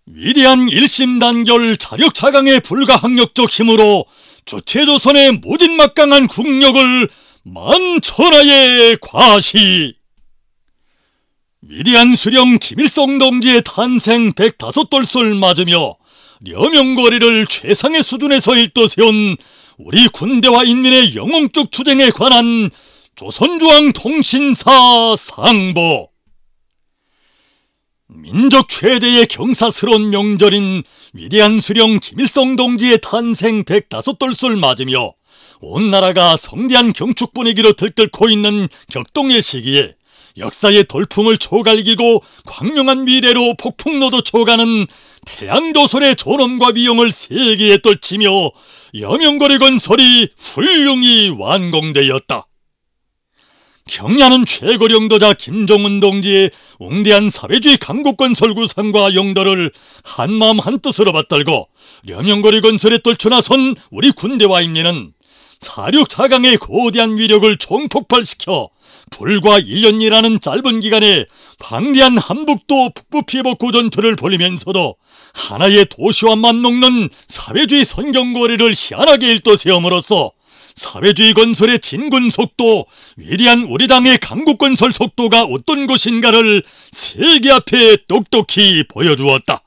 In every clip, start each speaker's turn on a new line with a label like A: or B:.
A: 위대한 일심단결 자력자강의 불가항력적 힘으로 주체조선의 무진막강한 국력을 만천하에 과시. 위대한 수령 김일성 동지의 탄생 105돌을 맞으며 려명거리를 최상의 수준에서 일떠세운 우리 군대와 인민의 영웅적 투쟁에 관한 조선중앙통신사 상보. 민족 최대의 경사스러운 명절인 위대한 수령 김일성 동지의 탄생 105돌을 맞으며 온 나라가 성대한 경축 분위기로 들끓고 있는 격동의 시기에 역사의 돌풍을 초갈기고 광명한 미래로 폭풍로도 초가는 태양조선의 존엄과 위용을 세계에 떨치며 여명거리 건설이 훌륭히 완공되었다. 경야는 최고 영도자 김정은 동지의 웅대한 사회주의 강국건설 구상과 영도를 한마음 한뜻으로 받들고 여명거리 건설에 떨쳐나선 우리 군대와 인민은 자력자강의 거대한 위력을 총폭발시켜 불과 1년이라는 짧은 기간에 방대한 한북도 북부 피복구 전투를 벌이면서도 하나의 도시와 맞먹는 사회주의 선경거리를 희한하게 일떠세움으로써 사회주의 건설의 진군 속도, 위대한 우리 당의 강국건설 속도가 어떤 것인가를 세계 앞에 똑똑히 보여주었다.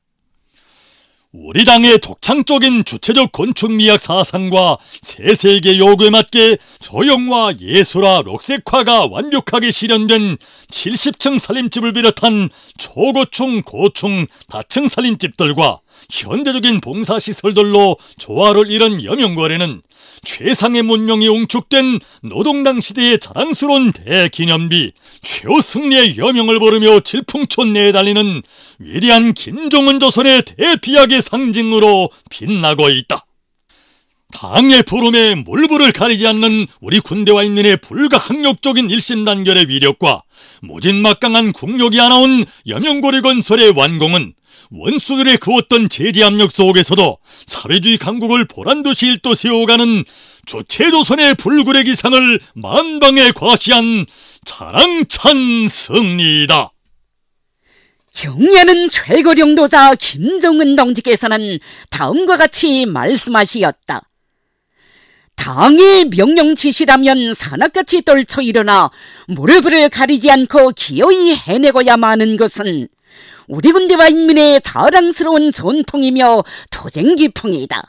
A: 우리 당의 독창적인 주체적 건축미학 사상과 세세계 요구에 맞게 조형화, 예술화, 녹색화가 완벽하게 실현된 70층 살림집을 비롯한 초고층, 고층, 다층 살림집들과 현대적인 봉사시설들로 조화를 이룬 여명거리는 최상의 문명이 웅축된 노동당 시대의 자랑스러운 대기념비, 최후승리의 여명을 부르며 질풍촌 내에 달리는 위대한 김정은 조선의 대비약의 상징으로 빛나고 있다. 당의 부름에 물불을 가리지 않는 우리 군대와 인민의 불가항력적인 일심단결의 위력과 무진막강한 국력이 하나온 여명거리 건설의 완공은 원수들의 그 어떤 제재 압력 속에서도 사회주의 강국을 보란듯이 일떠세워가는 주체조선의 불굴의 기상을 만방에 과시한 자랑찬 승리이다.
B: 경야는 최고 영도자 김정은 동지께서는 다음과 같이 말씀하시었다. 당의 명령 지시라면 산악같이 떨쳐 일어나 무릎을 가리지 않고 기어이 해내고야만 하는 것은 우리 군대와 인민의 자랑스러운 전통이며 투쟁기풍이다.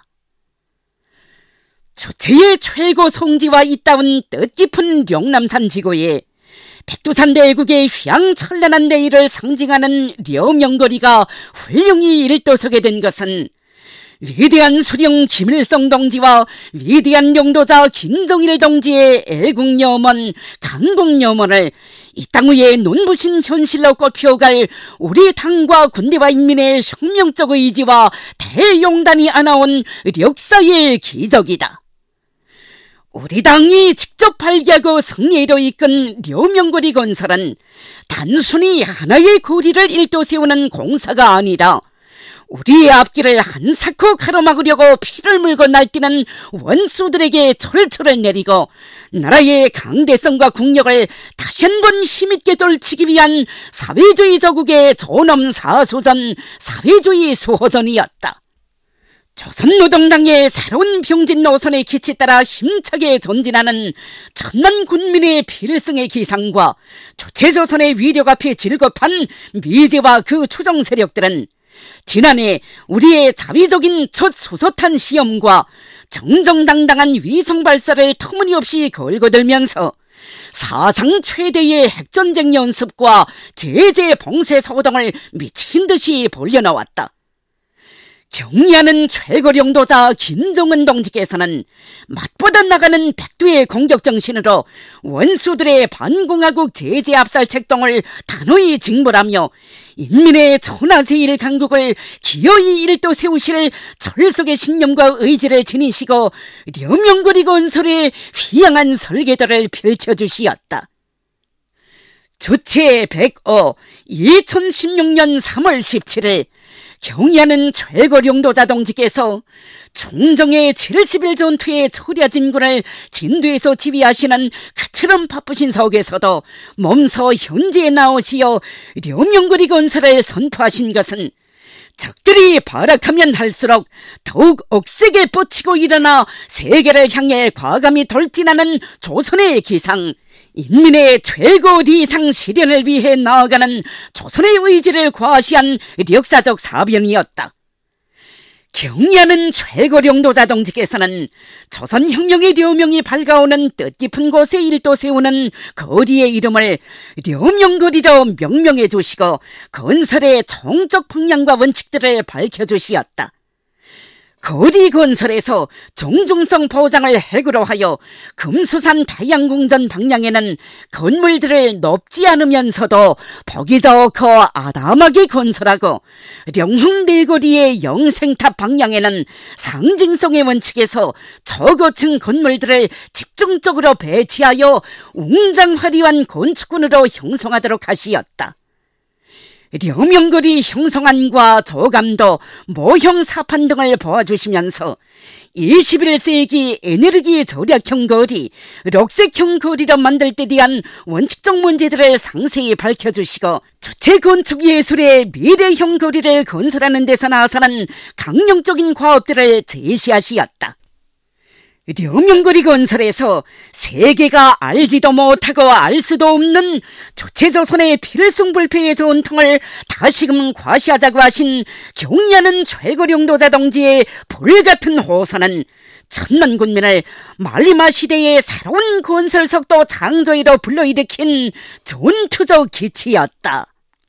B: 주체의 최고 성지와 이따운 뜻깊은 영남산 지구에 백두산 대국의 휘황찬란한 내일을 상징하는 려명거리가 훌륭히 일떠서게 된 것은 위대한 수령 김일성 동지와 위대한 영도자 김정일 동지의 애국염원, 강국염원을 이 땅 위에 눈부신 현실로 꽃피워갈 우리 당과 군대와 인민의 혁명적 의지와 대용단이 안아온 역사의 기적이다. 우리 당이 직접 발기하고 승리로 이끈 려명거리 건설은 단순히 하나의 거리를 일떠세우는 공사가 아니라 우리의 앞길을 한사코 가로막으려고 피를 물고 날뛰는 원수들에게 철철을 내리고 나라의 강대성과 국력을 다시 한번 힘있게 떨치기 위한 사회주의 저국의 존엄사소전, 사회주의 수호전이었다. 조선노동당의 새로운 병진 노선의 기치 따라 힘차게 전진하는 천만 군민의 필승의 기상과 주체조선의 위력 앞에 질겁한 미제와 그 추종 세력들은 지난해 우리의 자위적인 첫 소소탄 시험과 정정당당한 위성 발사를 터무니없이 걸거들면서 사상 최대의 핵전쟁 연습과 제재 봉쇄 소동을 미친 듯이 벌여놓았다. 경야는 최고 영도자 김정은 동지께서는 맛보다 나가는 백두의 공격정신으로 원수들의 반공화국 제재 압살 책동을 단호히 징벌하며 인민의 천하제일 강국을 기어이 일도 세우실 철석의 신념과 의지를 지니시고 려명거리 건설의 휘황한 설계도를 펼쳐주시었다. 주체 100호 2016년 3월 17일 경야는 최고 영도자 동지께서 총정의 70일 전투의 초려진군을 진도에서 지휘하시는 그처럼 바쁘신 속에서도 몸소 현지에 나오시어 려명거리 건설을 선포하신 것은 적들이 발악하면 할수록 더욱 억세게 뻗치고 일어나 세계를 향해 과감히 돌진하는 조선의 기상, 인민의 최고 리상 실현을 위해 나아가는 조선의 의지를 과시한 역사적 사변이었다. 경의하는 최고領導자 동지께서는 조선혁명의 려명이 밝아오는 뜻깊은 곳에 일도 세우는 거리의 이름을 려명거리로 명명해 주시고 건설의 총적 방향과 원칙들을 밝혀주시었다. 거리 건설에서 정중성 보장을 핵으로 하여 금수산 다양궁전 방향에는 건물들을 높지 않으면서도 보기 좋고 아담하게 건설하고, 령흥내거리의 영생탑 방향에는 상징성의 원칙에서 초고층 건물들을 집중적으로 배치하여 웅장화려한 건축군으로 형성하도록 하시었다. 려명거리 형성안과 조감도, 모형 사판 등을 보아주시면서 21세기 에너지 절약형 거리, 녹색형 거리로 만들 때 대한 원칙적 문제들을 상세히 밝혀주시고, 주체 건축 예술의 미래형 거리를 건설하는 데서 나서는 강령적인 과업들을 제시하시었다. 려명거리 건설에서 세계가 알지도 못하고 알 수도 없는 조체조선의 필승불패의 전통을 다시금 과시하자고 하신 경의하는 최고領導자 동지의 불같은 호소는 천만 군민을 말리마 시대의 새로운 건설 속도 창조에로 불러일으킨 전투적 기치였다.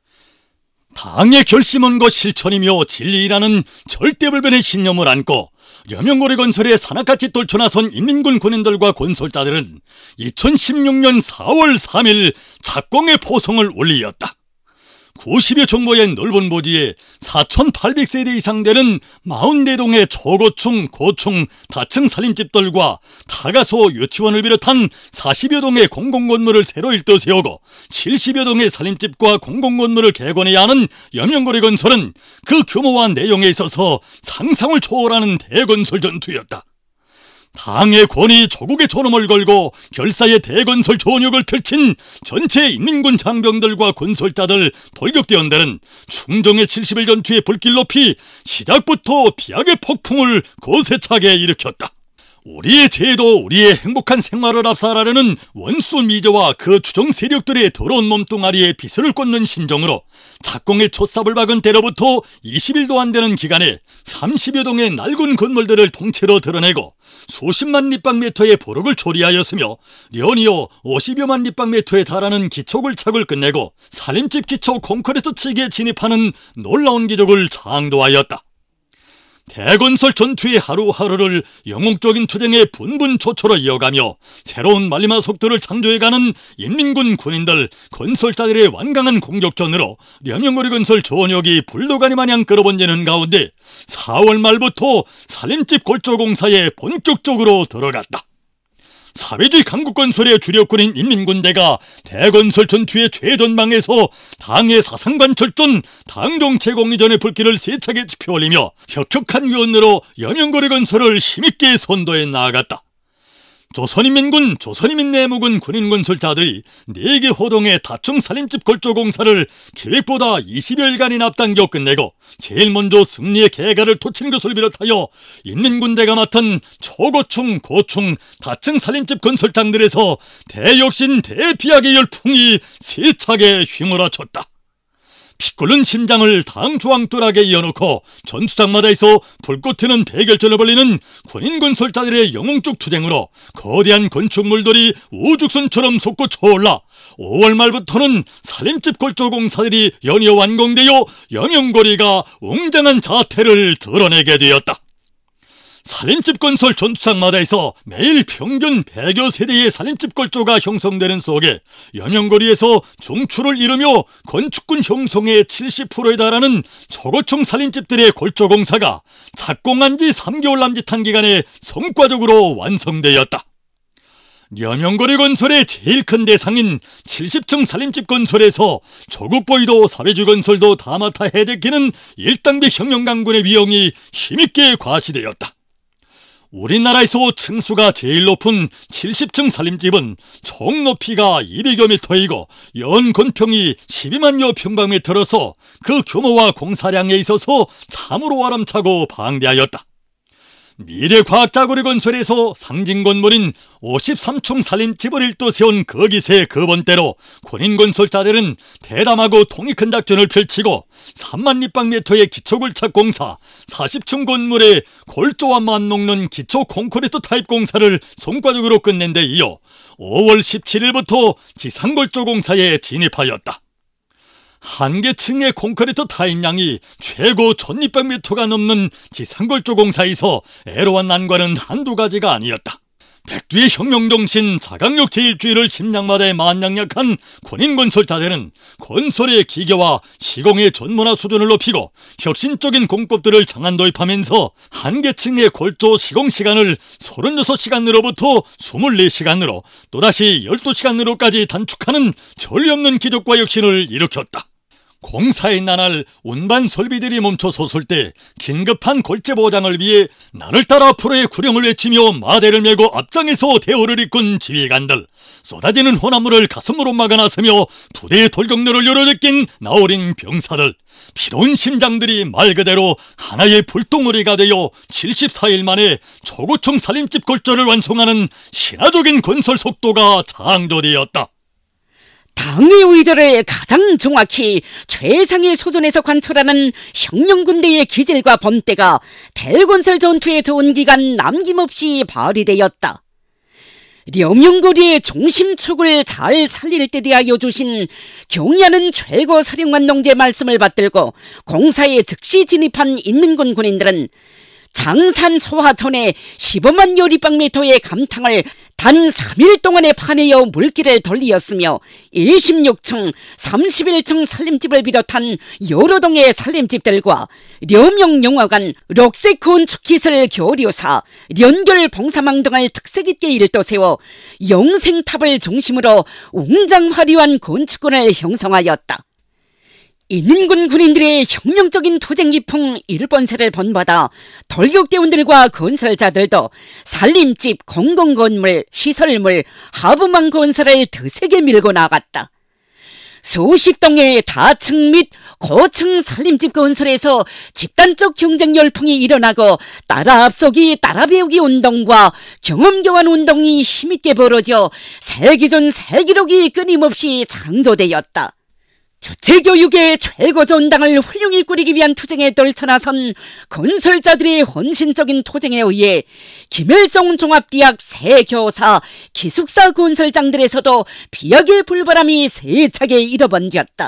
A: 당의 결심원과 실천이며 진리라는 절대불변의 신념을 안고 려명거리 건설에 산악같이 떨쳐나선 인민군 군인들과 건설자들은 2016년 4월 3일 작공의 포성을 올리었다. 90여 정보의 넓은 보지에 4,800세대 이상 되는 44동의 초고층, 고층, 다층 살림집들과 다가소, 유치원을 비롯한 40여 동의 공공건물을 새로 일도 세우고 70여 동의 살림집과 공공건물을 개건해야 하는 려명거리 건설은 그 규모와 내용에 있어서 상상을 초월하는 대건설 전투였다. 당의 권위 조국의 존엄을 걸고 결사의 대건설 전역을 펼친 전체 인민군 장병들과 건설자들, 돌격대원들은 충정의 70일 전투에 불길 높이 시작부터 비약의 폭풍을 거세차게 일으켰다. 우리의 제도, 우리의 행복한 생활을 압살하려는 원수 미저와 그 추종 세력들의 더러운 몸뚱아리에 비수를 꽂는 심정으로 작공의 촛삽을 박은 때로부터 20일도 안 되는 기간에 30여 동의 낡은 건물들을 통째로 드러내고 수십만立方미터의 보록을 초리하였으며 연이어 50여만立方미터에 달하는 기초굴착을 끝내고 살림집 기초 콘크리트 砌기에 진입하는 놀라운 기적을 창조하였다. 대건설 전투의 하루하루를 영웅적인 투쟁의 분분초초로 이어가며 새로운 말리마 속도를 창조해가는 인민군 군인들, 건설자들의 완강한 공격전으로 려명거리 건설 전역이 불도가니 마냥 끌어번지는 가운데 4월 말부터 살림집 골조공사에 본격적으로 들어갔다. 사회주의 강국건설의 주력군인 인민군대가 대건설 전투의 최전방에서 당의 사상관철전, 당정체공리전의 불길을 세차게 지펴올리며 혁혁한 위원으로 려명거리 건설을 힘있게 선도해 나아갔다. 조선인민군, 조선인민내무군 군인건설자들이 4개 호동의 다층 살림집 골조공사를 계획보다 20여일간이나 앞당겨 끝내고 제일 먼저 승리의 개가를 토친 것을 비롯하여 인민군대가 맡은 초고층, 고층, 다층 살림집 건설장들에서 대혁신, 대비약의 열풍이 세차게 휘몰아쳤다. 피 끓는 심장을 당조왕돌하게 이어놓고 전투장마다에서 불꽃 튀는 대결전을 벌리는 군인건설자들의 영웅적 투쟁으로 거대한 건축물들이 우죽선처럼 솟구쳐올라 5월 말부터는 살림집 골조공사들이 연이어 완공되어 려명거리가 웅장한 자태를 드러내게 되었다. 살림집 건설 전투장마다에서 매일 평균 100여 세대의 살림집 골조가 형성되는 속에 려명거리에서 중추를 이루며 건축군 형성의 70%에 달하는 초고층 살림집들의 골조공사가 착공한 지 3개월 남짓한 기간에 성과적으로 완성되었다. 려명거리 건설의 제일 큰 대상인 70층 살림집 건설에서 조국보위도 사회주의 건설도 다 맡아 해대키는 1단계 혁명강군의 위용이 힘있게 과시되었다. 우리나라에서 층수가 제일 높은 70층 살림집은 총 높이가 200여 미터이고 연 건평이 12만여 평방미터로서 그 규모와 공사량에 있어서 참으로 아람차고 방대하였다. 미래과학자고리 건설에서 상징 건물인 53층 살림집을 일도 세운 그 기세 그 번대로 군인 건설자들은 대담하고 통이 큰 작전을 펼치고 3만立方미터의 기초굴착 공사, 40층 건물에 골조화만 녹는 기초 콘크리트 타입 공사를 성과적으로 끝낸 데 이어 5월 17일부터 지상골조 공사에 진입하였다. 한 개 층의 콘크리트 타입량이 최고 1600m가 넘는 지상골조 공사에서 애로한 난관은 한두 가지가 아니었다. 백두의 혁명정신, 자강력 제일주의를 심장마다에 만장약한 군인 건설자들은 건설의 기계와 시공의 전문화 수준을 높이고 혁신적인 공법들을 장안 도입하면서 한 개 층의 골조 시공 시간을 36시간으로부터 24시간으로 또다시 12시간으로까지 단축하는 전례 없는 기적과 혁신을 일으켰다. 공사의 나날 운반 설비들이 멈춰섰을 때 긴급한 골재 보장을 위해 나를 따라 프로의 구령을 외치며 마대를 메고 앞장에서 대우를 이끈 지휘관들, 쏟아지는 혼합물을 가슴으로 막아 나서며 부대의 돌격로를 열어제낀 나어린 병사들, 피로운 심장들이 말 그대로 하나의 불덩어리가 되어 74일 만에 초고층 살림집 골조를 완성하는 신화적인 건설 속도가 창조되었다.
B: 당의 의도를 가장 정확히 최상의 수준에서 관철하는 혁명군대의 기질과 본때가 대건설 전투의 좋은 기간 남김없이 발휘되었다. 려명거리의 중심축을 잘 살릴 때 대하여 주신 경의하는 최고 사령관 동지의 말씀을 받들고 공사에 즉시 진입한 인민군 군인들은 장산 소하천에 15만여立方미터의 감탕을 단 3일 동안에 파내어 물길을 돌리었으며 26층, 31층 살림집을 비롯한 여러 동의 살림집들과 려명영화관, 록색 건축기술 교류사, 연결 봉사망 등을 특색 있게 일도 세워 영생탑을 중심으로 웅장화려한 건축권을 형성하였다. 인민군 군인들의 혁명적인 투쟁 기풍 일본세를 본받아 돌격대원들과 건설자들도 살림집, 공공건물, 시설물, 하부망 건설을 드세게 밀고 나갔다. 수십 동의 다층 및 고층 살림집 건설에서 집단적 경쟁 열풍이 일어나고 따라 앞서기 따라 배우기 운동과 경험 교환 운동이 힘있게 벌어져 세기전 세기록이 끊임없이 창조되었다. 주체교육의 최고 전당을 훌륭히 꾸리기 위한 투쟁에 떨쳐나선 건설자들의 헌신적인 투쟁에 의해 김일성 종합대학 새 교사, 기숙사 건설장들에서도 비약의 불바람이 세차게 일어번졌다.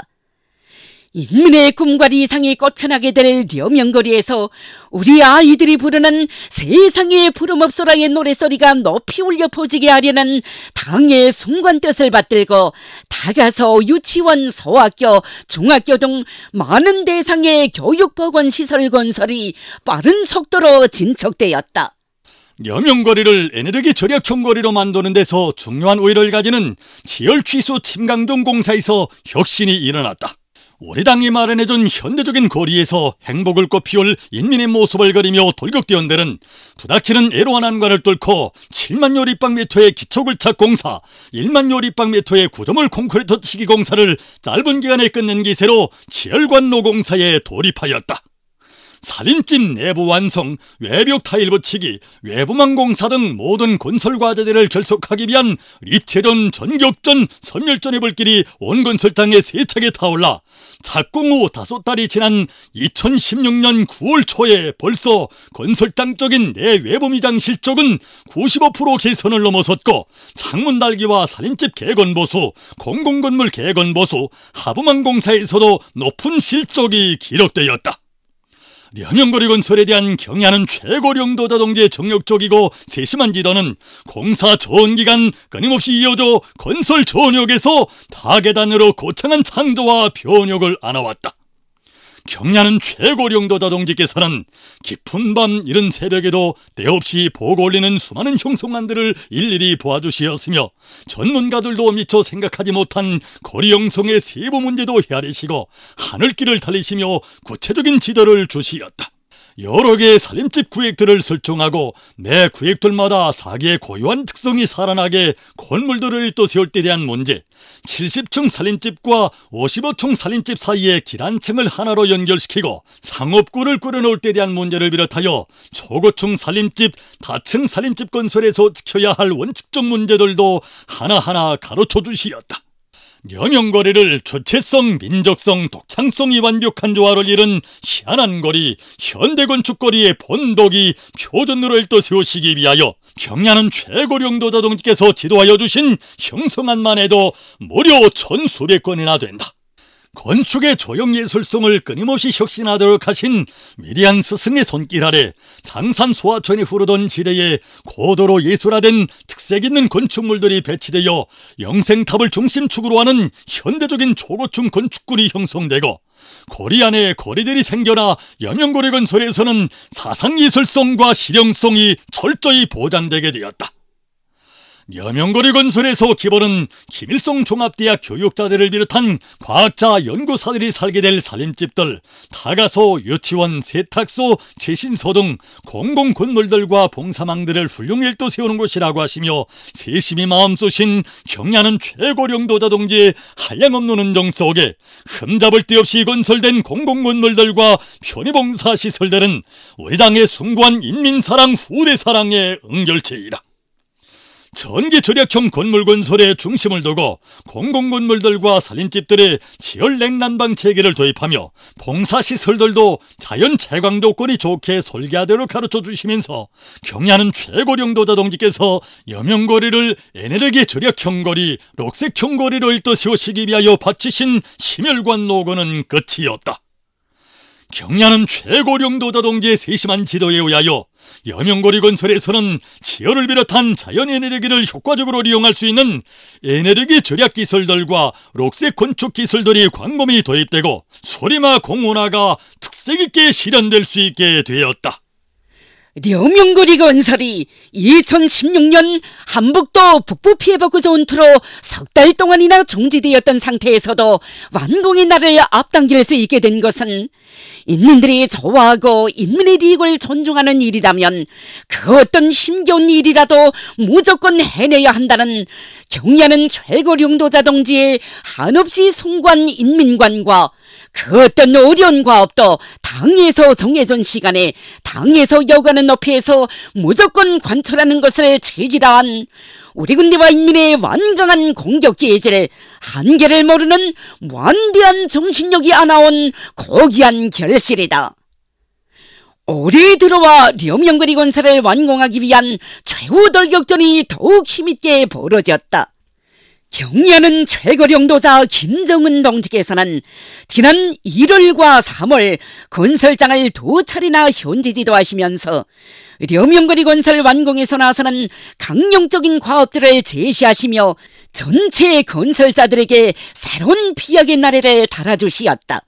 B: 인민의 꿈과 이상이 꽃펴나게 될 려명거리에서 우리 아이들이 부르는 세상에 부름없어라의 노래소리가 높이 울려 퍼지게 하려는 당의 순간 뜻을 받들고 다가서 유치원, 소학교, 중학교 등 많은 대상의 교육보건시설 건설이 빠른 속도로 진척되었다.
A: 려명거리를 에너지 절약형 거리로 만드는 데서 중요한 우위를 가지는 지열취수 침강동 공사에서 혁신이 일어났다. 우리 당이 마련해준 현대적인 거리에서 행복을 꽃피울 인민의 모습을 그리며 돌격대원들은 부닥치는 애로한 난관을 뚫고 7만여立方미터의 기초굴착 공사, 1만여立方미터의 구조물 콘크리트 치기 공사를 짧은 기간에 끝낸 기세로 지열관로 공사에 돌입하였다. 살림집 내부 완성, 외벽 타일 붙이기, 외부망 공사 등 모든 건설 과제들을 결속하기 위한 입체전, 전격전, 선멸전의 불길이 온 건설당에 세차게 타올라 착공 후 5달이 지난 2016년 9월 초에 벌써 건설당적인 내외부 미장 실적은 95% 개선을 넘어섰고 창문 달기와 살림집 개건보수, 공공건물 개건보수, 하부망 공사에서도 높은 실적이 기록되었다. 려명거리 건설에 대한 경의하는 최고령도자 동지의 정력적이고 세심한 지도는 공사 전기간 끊임없이 이어져 건설 전역에서 다계단으로 거창한 창조와 변혁을 안아왔다. 경의하는 최고령도자 동지께서는 깊은 밤 이른 새벽에도 때없이 보고 올리는 수많은 형성안들을 일일이 보아주시었으며 전문가들도 미처 생각하지 못한 거리 형성의 세부 문제도 헤아리시고 하늘길을 달리시며 구체적인 지도를 주시었다. 여러 개의 살림집 구획들을 설정하고 매 구획들마다 자기의 고유한 특성이 살아나게 건물들을 또 세울 때에 대한 문제, 70층 살림집과 55층 살림집 사이에 기단층을 하나로 연결시키고 상업구를 꾸려놓을 때에 대한 문제를 비롯하여 초고층 살림집, 다층 살림집 건설에서 지켜야 할 원칙적 문제들도 하나하나 가르쳐 주시었다. 여명거리를 주체성, 민족성, 독창성이 완벽한 조화를 이룬 희한한 거리, 현대건축거리의 본독이 표준으로 일도 세우시기 위하여 경야는 최고령도 자동님께서 지도하여 주신 형성안만 해도 무려 1,000수백 건이나 된다. 건축의 조형예술성을 끊임없이 혁신하도록 하신 위대한 스승의 손길 아래 장산 소하천이 흐르던 지대에 고도로 예술화된 특색 있는 건축물들이 배치되어 영생탑을 중심축으로 하는 현대적인 초고층 건축군이 형성되고, 거리 안에 거리들이 생겨나 여명거리 건설에서는 사상예술성과 실용성이 철저히 보장되게 되었다. 여명거리 건설에서 기본은 김일성 종합대학 교육자들을 비롯한 과학자, 연구사들이 살게 될 살림집들, 타가소, 유치원, 세탁소, 제신소 등 공공건물들과 봉사망들을 훌륭히 일도 세우는 곳이라고 하시며, 세심히 마음 쏘신 경야는 최고령도 자동지의 한량없는 은정 속에 흠잡을 데 없이 건설된 공공건물들과 편의봉사시설들은 우리 당의 숭고한 인민사랑, 후대사랑의 응결체이다. 전기 절약형 건물 건설에 중심을 두고 공공건물들과 살림집들의 지열 냉난방 체계를 도입하며 봉사시설들도 자연 채광 조건이 좋게 설계하도록 가르쳐 주시면서 경야는 최고령도 자동지께서 여명거리를 에너지 절약형 거리, 녹색형 거리로 일도 세우시기 위하여 바치신 심혈관 노고는 끝이 없다. 경야는 최고령도 자동지의 세심한 지도에 의하여 여명거리 건설에서는 지열을 비롯한 자연 에너지를 효과적으로 이용할 수 있는 에너지 절약 기술들과 녹색 건축 기술들이 광범위 도입되고 소리마 공원화가 특색 있게 실현될 수 있게 되었다.
B: 여명거리 건설이 2016년 한북도 북부 피해복구 전투로 석 달 동안이나 중지되었던 상태에서도 완공의 날을 앞당길 수 있게 된 것은 인민들이 좋아하고 인민의 이익을 존중하는 일이라면 그 어떤 힘겨운 일이라도 무조건 해내야 한다는 경야는 최고령도 자동지의 한없이 숭고한 인민관과 그 어떤 어려운 과업도 당에서 정해진 시간에 당에서 여가는 높이에서 무조건 관철하는 것을 체질화한 우리 군대와 인민의 완강한 공격 예질, 한계를 모르는 완대한 정신력이 안아온 고귀한 결실이다. 올해 들어와 여명거리 건설을 완공하기 위한 최후 돌격전이 더욱 힘있게 벌어졌다. 경야는 최고령도자 김정은 동지께서는 지난 1월과 3월 건설장을 2차례나 현지 지도하시면서 여명거리 건설 완공에서 나서는 강령적인 과업들을 제시하시며 전체 건설자들에게 새로운 비약의 나래를 달아주시었다.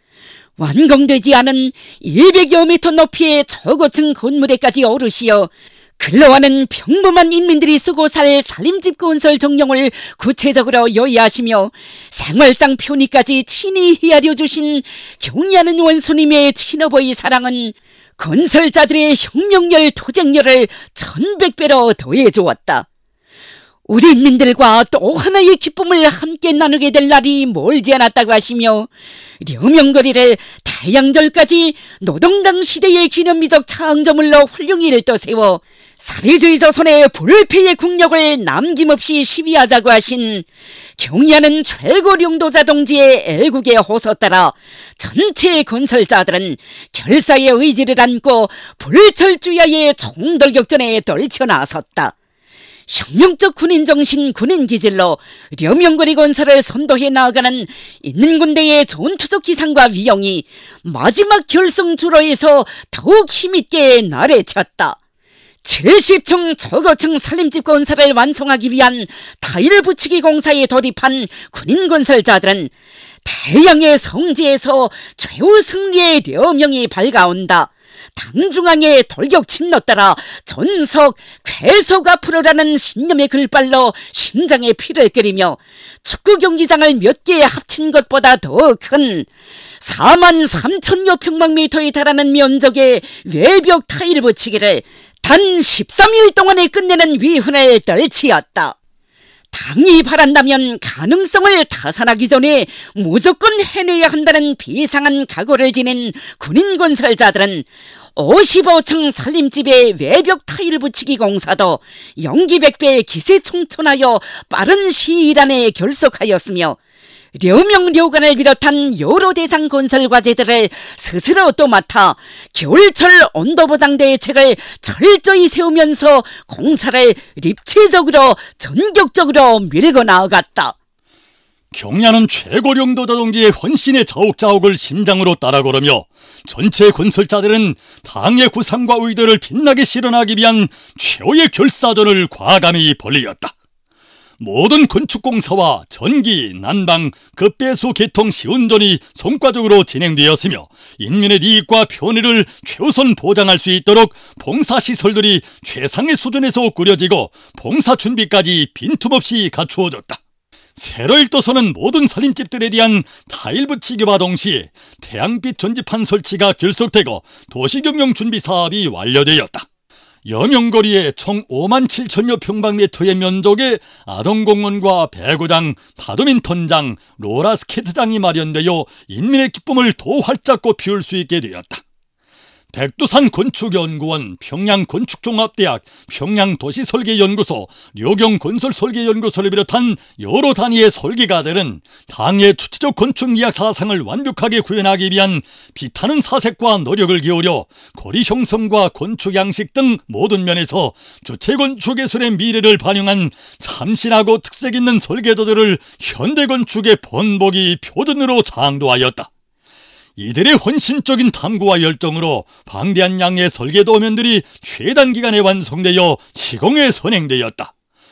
B: 완공되지 않은 200여 미터 높이의 저고층 건물에까지 오르시어 근로하는 평범한 인민들이 쓰고 살 살림집 건설 정령을 구체적으로 요의하시며 생활상 편의까지 친히 헤아려 주신 경야는 원수님의 친어버이 사랑은 건설자들의 혁명열, 투쟁열을 1100배로 더해주었다. 우리 인민들과 또 하나의 기쁨을 함께 나누게 될 날이 멀지 않았다고 하시며 여명거리를 태양절까지 노동당 시대의 기념비적 창조물로 훌륭히 일도 세워 사회주의 조선의 불패의 국력을 남김없이 시위하자고 하신 경야는 최고령도자 동지의 애국의 호소 따라 전체 건설자들은 결사의 의지를 안고 불철주야의 총돌격전에 떨쳐나섰다. 혁명적 군인정신, 군인기질로 여명거리 건설을 선도해 나아가는 있는 군대의 전투적 기상과 위용이 마지막 결승주로에서 더욱 힘있게 나래쳤다. 70층 저고층 살림집 건설을 완성하기 위한 타일 붙이기 공사에 돌입한 군인 건설자들은 태양의 성지에서 최후 승리의 려명이 밝아온다. 당중앙에 돌격 침노 따라 전석 괴속 앞으로라는 신념의 글발로 심장에 피를 끓이며 축구 경기장을 몇 개 합친 것보다 더 큰 4만 3천여 평방미터에 달하는 면적의 외벽 타일 붙이기를 단 13일 동안에 끝내는 위훈을 떨치었다. 당이 바란다면 가능성을 타산하기 전에 무조건 해내야 한다는 비상한 각오를 지닌 군인 건설자들은 55층 살림집의 외벽 타일 붙이기 공사도 영기백배 기세청천하여 빠른 시일 안에 결속하였으며 려명려관을 비롯한 여러 대상 건설 과제들을 스스로 또 맡아 겨울철 온도보장 대책을 철저히 세우면서 공사를 입체적으로 전격적으로 밀고 나아갔다.
A: 경야는 최고령도 다동기의 헌신의 자옥자옥을 심장으로 따라 걸으며 전체 건설자들은 당의 구상과 의도를 빛나게 실현하기 위한 최후의 결사전을 과감히 벌이었다. 모든 건축공사와 전기, 난방, 급배수 개통 시운전이 성과적으로 진행되었으며 인민의 이익과 편의를 최우선 보장할 수 있도록 봉사시설들이 최상의 수준에서 꾸려지고 봉사 준비까지 빈틈없이 갖추어졌다. 새로 일도서는 모든 살림집들에 대한 타일 붙이기와 동시에 태양빛 전지판 설치가 결속되고 도시경영 준비 사업이 완료되었다. 여명거리에 총 5만 7천여 평방미터의 면적의 아동공원과 배구장, 바드민턴장, 롤러스케이트장이 마련되어 인민의 기쁨을 더 활짝 꽃피울 수 있게 되었다. 백두산 건축연구원, 평양건축종합대학, 평양도시설계연구소, 료경건설설계연구소를 비롯한 여러 단위의 설계가들은 당의 추치적 건축미학 사상을 완벽하게 구현하기 위한 비타는 사색과 노력을 기울여 거리 형성과 건축 양식 등 모든 면에서 주체건축예술의 미래를 반영한 참신하고 특색 있는 설계도들을 현대건축의 본보기 표준으로 창조하였다. 이들의 헌신적인 탐구와 열정으로 방대한 양의 설계도면들이 최단 기간에 완성되어 시공에 선행되었다.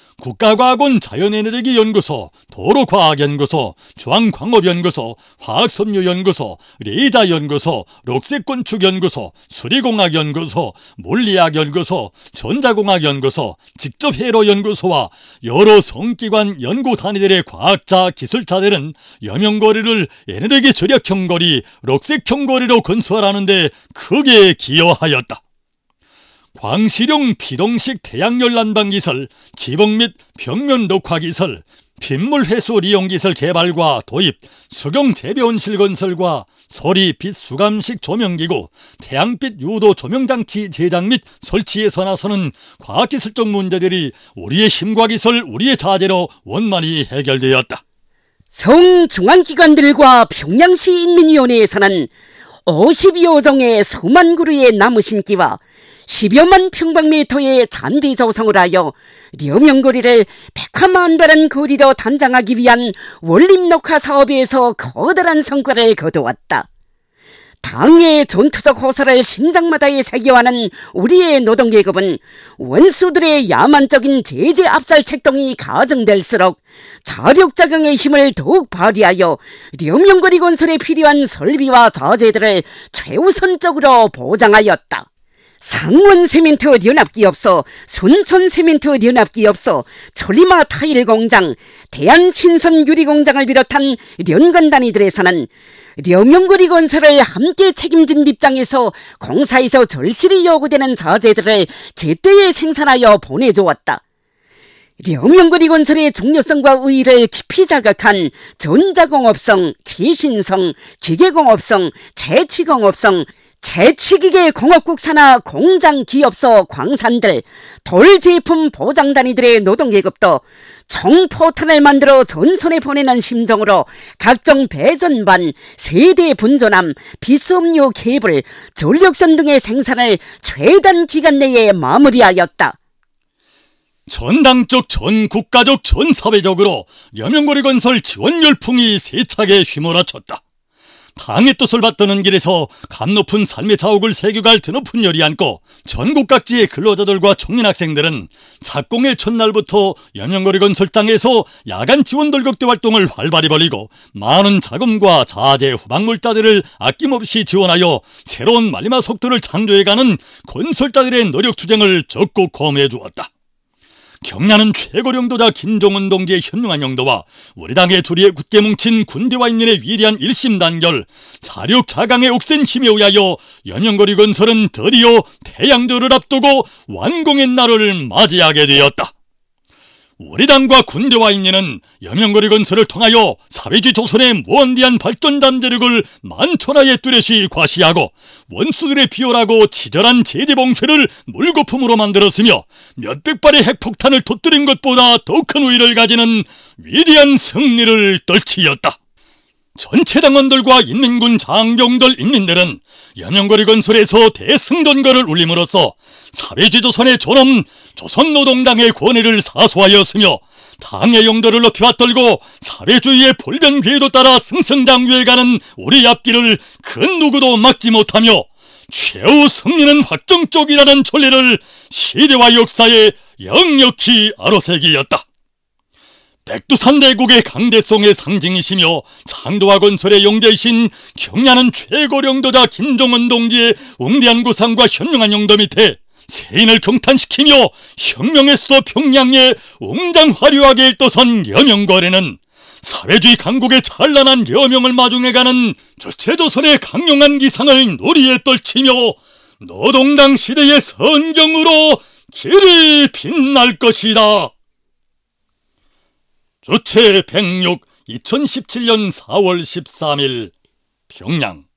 A: 국가과학원 자연에너지연구소, 도로과학연구소, 중앙광업연구소, 화학섬유연구소, 레이저연구소, 녹색건축연구소, 수리공학연구소, 물리학연구소, 전자공학연구소, 직접회로연구소와 여러 성기관 연구단위들의 과학자, 기술자들은 여명거리를 에너지 절약형 거리, 녹색형 거리로 건설하는 데 크게 기여하였다. 광시령 비동식 태양열 난방기설, 지붕 및 벽면 녹화기설, 빗물 회수 리용기설 개발과 도입, 수경 재배온실 건설과 소리 빛 수감식 조명기구, 태양빛 유도 조명장치 제작 및 설치에서 나서는 과학기술적 문제들이 우리의 힘과 기술, 우리의 자재로 원만히 해결되었다.
B: 성중앙기관들과 평양시 인민위원회에서는 52여 종의 수만 그루의 나무 심기와 10여만 평방미터의 잔디 조성을 하여 려명거리를 백화만발한 거리로 단장하기 위한 원림녹화 사업에서 커다란 성과를 거두었다. 당의 전투적 호소를 심장마다에 새겨하는 우리의 노동계급은 원수들의 야만적인 제재 압살 책동이 가중될수록 자력자강의 힘을 더욱 발휘하여 려명거리 건설에 필요한 설비와 자재들을 최우선적으로 보장하였다. 상원세멘트 연합기업소, 순천세멘트 연합기업소, 천리마 타일공장, 대한친선유리공장을 비롯한 연관단위들에서는 려명거리 건설을 함께 책임진 입장에서 공사에서 절실히 요구되는 자재들을 제때에 생산하여 보내주었다. 려명거리 건설의 중요성과 의의를 깊이 자각한 전자공업성, 제신성, 기계공업성, 재취공업성, 재취기계 공업국 산하 공장 기업소 광산들, 돌제품 보장단위들의 노동계급도 총포탄을 만들어 전선에 보내는 심정으로 각종 배전반, 세대 분전함, 비스음료 케이블, 전력선 등의 생산을 최단 기간 내에 마무리하였다.
A: 전당적, 전국가적, 전사회적으로 려명거리 건설 지원 열풍이 세차게 휘몰아쳤다. 당의 뜻을 받드는 길에서 값높은 삶의 자옥을 새겨갈 드높은 열이 안고 전국 각지의 근로자들과 청년 학생들은 작공의 첫날부터 염영거리건설장에서 야간 지원 돌격대 활동을 활발히 벌이고 많은 자금과 자재, 후방물자들을 아낌없이 지원하여 새로운 말리마 속도를 창조해가는 건설자들의 노력 투쟁을 적극 호응해 주었다. 경야는 최고령도자 김종은 동지의 현명한 영도와 우리 당의 둘이 굳게 뭉친 군대와 인민의 위대한 일심단결, 자력 자강의 옥센 힘에 의하여 염영거리 건설은 드디어 태양절을 앞두고 완공의 날을 맞이하게 되었다. 우리 당과 군대와 인민은 염영거리 건설을 통하여 사회주의 조선의 무한대한 발전 잠재력을 만천하에 뚜렷이 과시하고 원수들의 비열하고 치절한 제재 봉쇄를 물거품으로 만들었으며 몇백 발의 핵폭탄을 터뜨린 것보다 더 큰 우위를 가지는 위대한 승리를 떨치었다. 전체 당원들과 인민군 장병들 인민들은 염영거리 건설에서 대승전거를 울림으로써 사회주의 조선의 존엄, 조선노동당의 권위를 사수하였으며 당의 영도를 높이 받들고 사회주의의 불변 궤도 따라 승승장구해가는 우리 앞길을 그 누구도 막지 못하며 최후 승리는 확정 쪽이라는 전례를 시대와 역사에 역력히 아로새기었다. 백두산 대국의 강대성의 상징이시며 창조와 건설의 영대이신 경야는 최고령도자 김종은 동지의 웅대한 구상과 현명한 영도 밑에 세인을 경탄시키며 혁명의 수도 평양에 웅장화려하게 일떠선 염영거리는 사회주의 강국의 찬란한 여명을 마중해가는 주체조선의 강용한 기상을 노리에 떨치며 노동당 시대의 선경으로 길이 빛날 것이다. 주체 106 2017년 4월 13일 평양.